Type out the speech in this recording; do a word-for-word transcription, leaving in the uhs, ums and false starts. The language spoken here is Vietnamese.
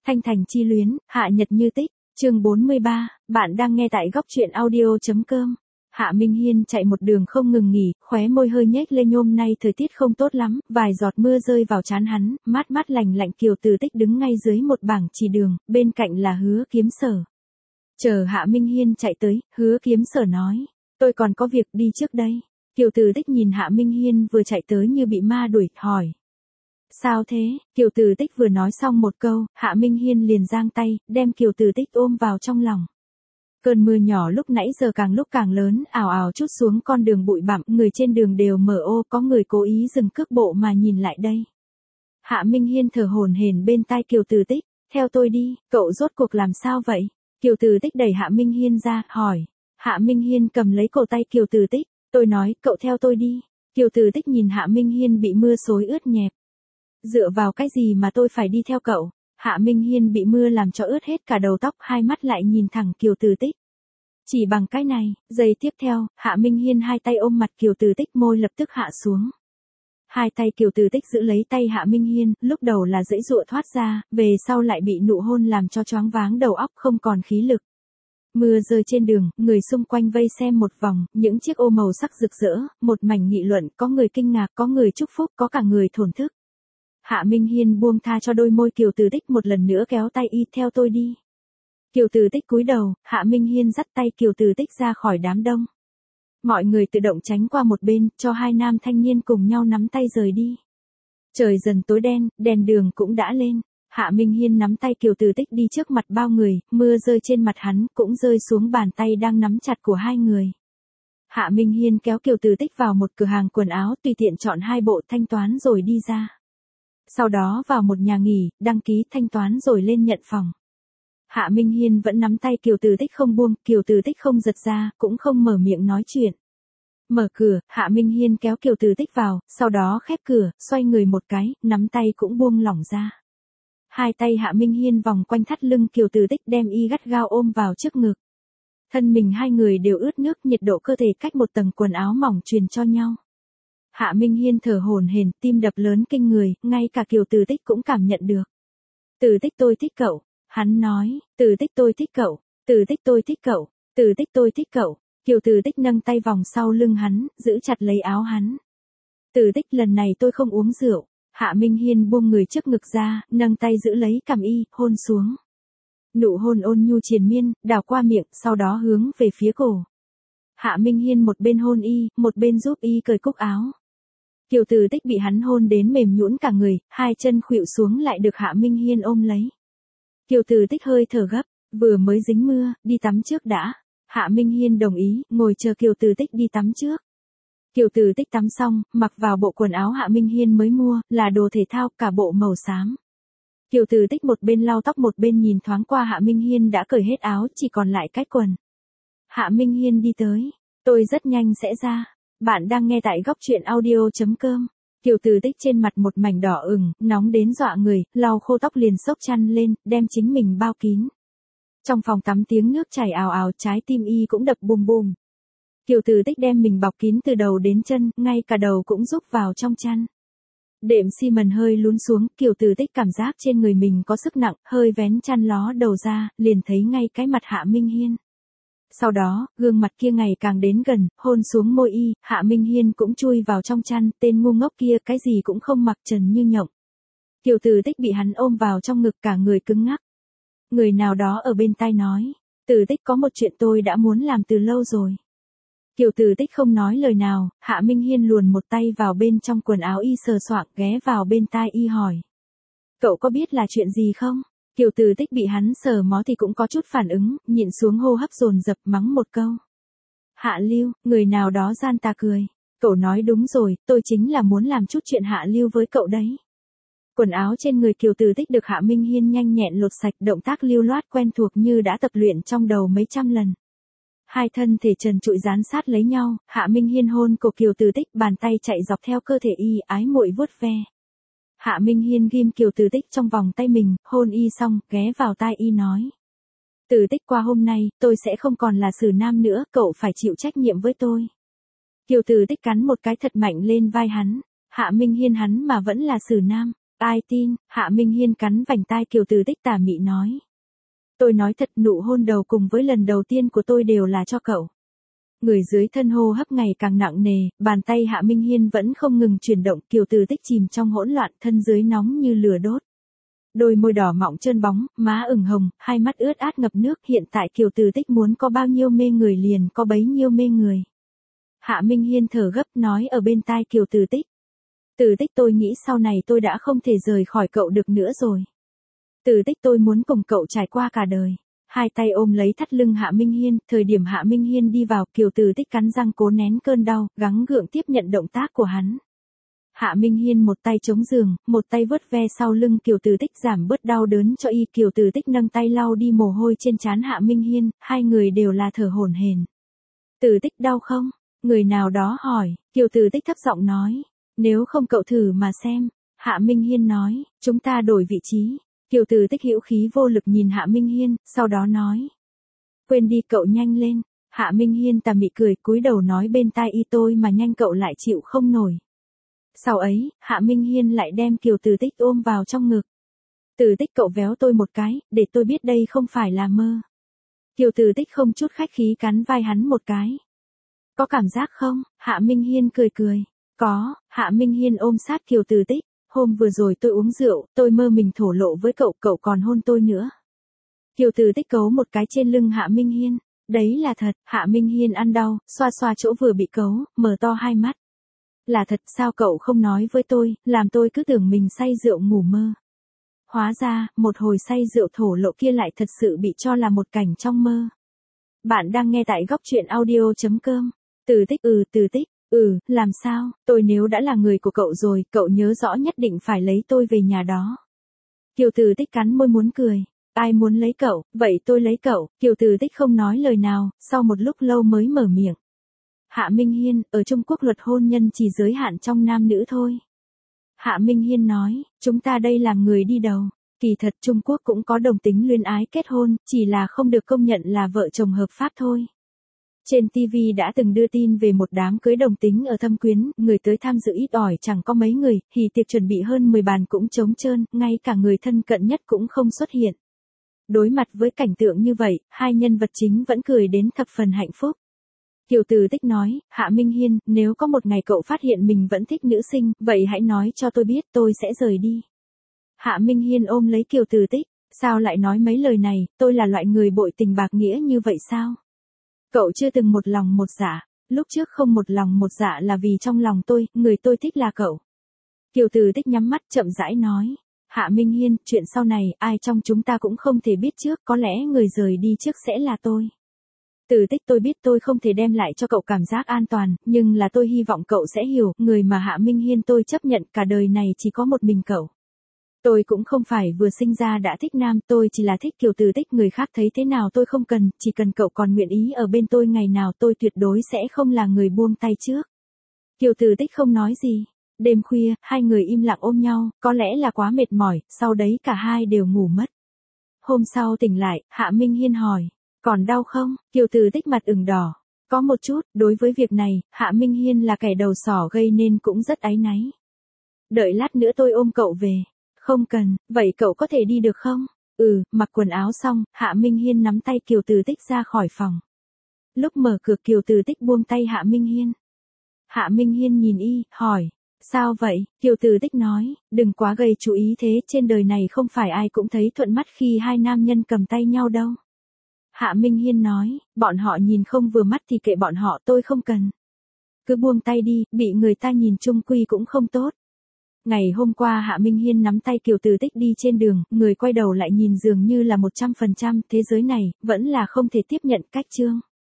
Thanh Thành chi luyến, Hạ Nhật Như Tích, chương bốn mươi ba, bạn đang nghe tại góc truyện audio.com. Hạ Minh Hiên chạy một đường không ngừng nghỉ, khóe môi hơi nhếch lên. Hôm nay thời tiết không tốt lắm, vài giọt mưa rơi vào trán hắn, mát mát lành lạnh. Kiều Từ Tích đứng ngay dưới một bảng chỉ đường, bên cạnh là Hứa Kiếm Sở. Chờ Hạ Minh Hiên chạy tới, Hứa Kiếm Sở nói, tôi còn có việc đi trước đây. Kiều Từ Tích nhìn Hạ Minh Hiên vừa chạy tới như bị ma đuổi, hỏi. Sao thế? Kiều Từ Tích vừa nói xong một câu, Hạ Minh Hiên liền giang tay, đem Kiều Từ Tích ôm vào trong lòng. Cơn mưa nhỏ lúc nãy giờ càng lúc càng lớn, ào ào trút xuống con đường bụi bặm, người trên đường đều mở ô, có người cố ý dừng cước bộ mà nhìn lại đây. Hạ Minh Hiên thở hổn hển bên tai Kiều Từ Tích, theo tôi đi, cậu rốt cuộc làm sao vậy? Kiều Từ Tích đẩy Hạ Minh Hiên ra, hỏi. Hạ Minh Hiên cầm lấy cổ tay Kiều Từ Tích, tôi nói, cậu theo tôi đi. Kiều Từ Tích nhìn Hạ Minh Hiên bị mưa xối ướt nhẹp. Dựa vào cái gì mà tôi phải đi theo cậu? Hạ Minh Hiên bị mưa làm cho ướt hết cả đầu tóc, hai mắt lại nhìn thẳng Kiều Từ Tích. Chỉ bằng cái này, giây tiếp theo, Hạ Minh Hiên hai tay ôm mặt Kiều Từ Tích, môi lập tức hạ xuống. Hai tay Kiều Từ Tích giữ lấy tay Hạ Minh Hiên, lúc đầu là giãy giụa thoát ra, về sau lại bị nụ hôn làm cho choáng váng đầu óc, không còn khí lực. Mưa rơi trên đường, người xung quanh vây xem một vòng, những chiếc ô màu sắc rực rỡ, một mảnh nghị luận, có người kinh ngạc, có người chúc phúc, có cả người thổn thức. Hạ Minh Hiên buông tha cho đôi môi Kiều Từ Tích, một lần nữa kéo tay y, theo tôi đi. Kiều Từ Tích cúi đầu, Hạ Minh Hiên dắt tay Kiều Từ Tích ra khỏi đám đông. Mọi người tự động tránh qua một bên, cho hai nam thanh niên cùng nhau nắm tay rời đi. Trời dần tối đen, đèn đường cũng đã lên. Hạ Minh Hiên nắm tay Kiều Từ Tích đi trước mặt bao người, mưa rơi trên mặt hắn, cũng rơi xuống bàn tay đang nắm chặt của hai người. Hạ Minh Hiên kéo Kiều Từ Tích vào một cửa hàng quần áo, tùy tiện chọn hai bộ, thanh toán rồi đi ra. Sau đó vào một nhà nghỉ, đăng ký, thanh toán rồi lên nhận phòng. Hạ Minh Hiên vẫn nắm tay Kiều Từ Tích không buông, Kiều Từ Tích không giật ra, cũng không mở miệng nói chuyện. Mở cửa, Hạ Minh Hiên kéo Kiều Từ Tích vào, sau đó khép cửa, xoay người một cái, nắm tay cũng buông lỏng ra. Hai tay Hạ Minh Hiên vòng quanh thắt lưng Kiều Từ Tích, đem y gắt gao ôm vào trước ngực. Thân mình hai người đều ướt nước, nhiệt độ cơ thể cách một tầng quần áo mỏng truyền cho nhau. Hạ Minh Hiên thở hổn hển, tim đập lớn kinh người, ngay cả Kiều Từ Tích cũng cảm nhận được. Từ Tích tôi thích cậu, hắn nói, Từ Tích tôi thích cậu, Từ Tích tôi thích cậu, Từ Tích tôi thích cậu. Kiều Từ Tích nâng tay vòng sau lưng hắn, giữ chặt lấy áo hắn. Từ Tích lần này tôi không uống rượu. Hạ Minh Hiên buông người trước ngực ra, nâng tay giữ lấy cằm y, hôn xuống. Nụ hôn ôn nhu triền miên, đảo qua miệng, sau đó hướng về phía cổ. Hạ Minh Hiên một bên hôn y, một bên giúp y cởi cúc áo. Kiều Từ Tích bị hắn hôn đến mềm nhũn cả người, hai chân khuỵu xuống lại được Hạ Minh Hiên ôm lấy. Kiều Từ Tích hơi thở gấp, vừa mới dính mưa, đi tắm trước đã. Hạ Minh Hiên đồng ý, ngồi chờ Kiều Từ Tích đi tắm trước. Kiều Từ Tích tắm xong, mặc vào bộ quần áo Hạ Minh Hiên mới mua, là đồ thể thao, cả bộ màu xám. Kiều Từ Tích một bên lau tóc một bên nhìn thoáng qua Hạ Minh Hiên đã cởi hết áo, chỉ còn lại cái quần. Hạ Minh Hiên đi tới, tôi rất nhanh sẽ ra. Bạn đang nghe tại góc truyện audio.com. Kiều Từ Tích trên mặt một mảnh đỏ ửng, nóng đến dọa người, lau khô tóc liền xốc chăn lên, đem chính mình bao kín. Trong phòng tắm tiếng nước chảy ào ào, trái tim y cũng đập bùm bùm. Kiều Từ Tích đem mình bọc kín từ đầu đến chân, ngay cả đầu cũng rúc vào trong chăn. Đệm xi mần hơi lún xuống, Kiều Từ Tích cảm giác trên người mình có sức nặng, hơi vén chăn ló đầu ra, liền thấy ngay cái mặt Hạ Minh Hiên. Sau đó, gương mặt kia ngày càng đến gần, hôn xuống môi y, Hạ Minh Hiên cũng chui vào trong chăn, tên ngu ngốc kia cái gì cũng không mặc, trần như nhộng. Kiều Từ Tích bị hắn ôm vào trong ngực, cả người cứng ngắc. Người nào đó ở bên tai nói, Từ Tích có một chuyện tôi đã muốn làm từ lâu rồi. Kiều Từ Tích không nói lời nào, Hạ Minh Hiên luồn một tay vào bên trong quần áo y, sờ soạng, ghé vào bên tai y hỏi. Cậu có biết là chuyện gì không? Kiều Từ Tích bị hắn sờ mó thì cũng có chút phản ứng, nhịn xuống hô hấp dồn dập, mắng một câu. Hạ Lưu, người nào đó gian tà cười. Cậu nói đúng rồi, tôi chính là muốn làm chút chuyện hạ lưu với cậu đấy. Quần áo trên người Kiều Từ Tích được Hạ Minh Hiên nhanh nhẹn lột sạch, động tác lưu loát quen thuộc như đã tập luyện trong đầu mấy trăm lần. Hai thân thể trần trụi dán sát lấy nhau, Hạ Minh Hiên hôn cổ Kiều Từ Tích, bàn tay chạy dọc theo cơ thể y, ái muội vuốt ve. Hạ Minh Hiên ghim Kiều Từ Tích trong vòng tay mình, hôn y xong, ghé vào tai y nói. Từ Tích, qua hôm nay, tôi sẽ không còn là xử nam nữa, cậu phải chịu trách nhiệm với tôi. Kiều Từ Tích cắn một cái thật mạnh lên vai hắn. Hạ Minh Hiên hắn mà vẫn là xử nam. Ai tin, Hạ Minh Hiên cắn vành tai Kiều Từ Tích tà mị nói. Tôi nói thật, nụ hôn đầu cùng với lần đầu tiên của tôi đều là cho cậu. Người dưới thân hô hấp ngày càng nặng nề, bàn tay Hạ Minh Hiên vẫn không ngừng chuyển động, Kiều Từ Tích chìm trong hỗn loạn, thân dưới nóng như lửa đốt. Đôi môi đỏ mọng trơn bóng, má ửng hồng, hai mắt ướt át ngập nước, hiện tại Kiều Từ Tích muốn có bao nhiêu mê người liền có bấy nhiêu mê người. Hạ Minh Hiên thở gấp nói ở bên tai Kiều Từ Tích. Từ Tích, tôi nghĩ sau này tôi đã không thể rời khỏi cậu được nữa rồi. Từ Tích, tôi muốn cùng cậu trải qua cả đời. Hai tay ôm lấy thắt lưng Hạ Minh Hiên, thời điểm Hạ Minh Hiên đi vào, Kiều Từ Tích cắn răng cố nén cơn đau, gắng gượng tiếp nhận động tác của hắn. Hạ Minh Hiên một tay chống giường, một tay vớt ve sau lưng Kiều Từ Tích giảm bớt đau đớn cho y. Kiều Từ Tích nâng tay lau đi mồ hôi trên trán Hạ Minh Hiên, hai người đều là thở hổn hển. Từ Tích, đau không? Người nào đó hỏi. Kiều Từ Tích thấp giọng nói. Nếu không cậu thử mà xem. Hạ Minh Hiên nói. Chúng ta đổi vị trí. Kiều Từ Tích hữu khí vô lực nhìn Hạ Minh Hiên, sau đó nói. Quên đi, cậu nhanh lên. Hạ Minh Hiên tà mị cười, cúi đầu nói bên tai y, tôi mà nhanh cậu lại chịu không nổi. Sau ấy, Hạ Minh Hiên lại đem Kiều Từ Tích ôm vào trong ngực. Từ Tích, cậu véo tôi một cái, để tôi biết đây không phải là mơ. Kiều Từ Tích không chút khách khí cắn vai hắn một cái. Có cảm giác không? Hạ Minh Hiên cười cười. Có. Hạ Minh Hiên ôm sát Kiều Từ Tích. Hôm vừa rồi tôi uống rượu, tôi mơ mình thổ lộ với cậu, cậu còn hôn tôi nữa. Kiều Từ Tích cấu một cái trên lưng Hạ Minh Hiên. Đấy là thật. Hạ Minh Hiên ăn đau, xoa xoa chỗ vừa bị cấu, mở to hai mắt. Là thật, sao cậu không nói với tôi, làm tôi cứ tưởng mình say rượu ngủ mơ. Hóa ra, một hồi say rượu thổ lộ kia lại thật sự bị cho là một cảnh trong mơ. Bạn đang nghe tại góc truyện audio chấm com. Từ Tích, ừ, Từ Tích, ừ, làm sao, tôi nếu đã là người của cậu rồi, cậu nhớ rõ nhất định phải lấy tôi về nhà đó. Kiều Từ Tích cắn môi muốn cười. Ai muốn lấy cậu, vậy tôi lấy cậu. Kiều Từ Tích không nói lời nào, sau một lúc lâu mới mở miệng. Hạ Minh Hiên, ở Trung Quốc luật hôn nhân chỉ giới hạn trong nam nữ thôi. Hạ Minh Hiên nói, chúng ta đây làm người đi đầu. Kỳ thật Trung Quốc cũng có đồng tính luyến ái kết hôn, chỉ là không được công nhận là vợ chồng hợp pháp thôi. Trên ti vi đã từng đưa tin về một đám cưới đồng tính ở Thâm Quyến, người tới tham dự ít ỏi chẳng có mấy người, hỉ tiệc chuẩn bị hơn mười bàn cũng trống trơn, ngay cả người thân cận nhất cũng không xuất hiện. Đối mặt với cảnh tượng như vậy, hai nhân vật chính vẫn cười đến thập phần hạnh phúc. Kiều Từ Tích nói, Hạ Minh Hiên, nếu có một ngày cậu phát hiện mình vẫn thích nữ sinh, vậy hãy nói cho tôi biết, tôi sẽ rời đi. Hạ Minh Hiên ôm lấy Kiều Từ Tích, sao lại nói mấy lời này, tôi là loại người bội tình bạc nghĩa như vậy sao? Cậu chưa từng một lòng một dạ, lúc trước không một lòng một dạ là vì trong lòng tôi, người tôi thích là cậu. Kiều Từ Tích nhắm mắt chậm rãi nói, Hạ Minh Hiên, chuyện sau này, ai trong chúng ta cũng không thể biết trước, có lẽ người rời đi trước sẽ là tôi. Từ Tích, tôi biết tôi không thể đem lại cho cậu cảm giác an toàn, nhưng là tôi hy vọng cậu sẽ hiểu, người mà Hạ Minh Hiên tôi chấp nhận cả đời này chỉ có một mình cậu. Tôi cũng không phải vừa sinh ra đã thích nam, tôi chỉ là thích Kiều Từ Tích, người khác thấy thế nào tôi không cần, chỉ cần cậu còn nguyện ý ở bên tôi ngày nào tôi tuyệt đối sẽ không là người buông tay trước. Kiều Từ Tích không nói gì. Đêm khuya, hai người im lặng ôm nhau, có lẽ là quá mệt mỏi, sau đấy cả hai đều ngủ mất. Hôm sau tỉnh lại, Hạ Minh Hiên hỏi, còn đau không? Kiều Từ Tích mặt ửng đỏ. Có một chút, đối với việc này, Hạ Minh Hiên là kẻ đầu sỏ gây nên cũng rất áy náy. Đợi lát nữa tôi ôm cậu về. Không cần, vậy cậu có thể đi được không? Ừ, mặc quần áo xong, Hạ Minh Hiên nắm tay Kiều Từ Tích ra khỏi phòng. Lúc mở cửa Kiều Từ Tích buông tay Hạ Minh Hiên. Hạ Minh Hiên nhìn y, hỏi, sao vậy? Kiều Từ Tích nói, đừng quá gây chú ý thế, trên đời này không phải ai cũng thấy thuận mắt khi hai nam nhân cầm tay nhau đâu. Hạ Minh Hiên nói, bọn họ nhìn không vừa mắt thì kệ bọn họ, tôi không cần. Cứ buông tay đi, bị người ta nhìn chung quy cũng không tốt. Ngày hôm qua Hạ Minh Hiên nắm tay Kiều Từ Tích đi trên đường, người quay đầu lại nhìn dường như là một trăm phần trăm, thế giới này, vẫn là không thể tiếp nhận cách chương.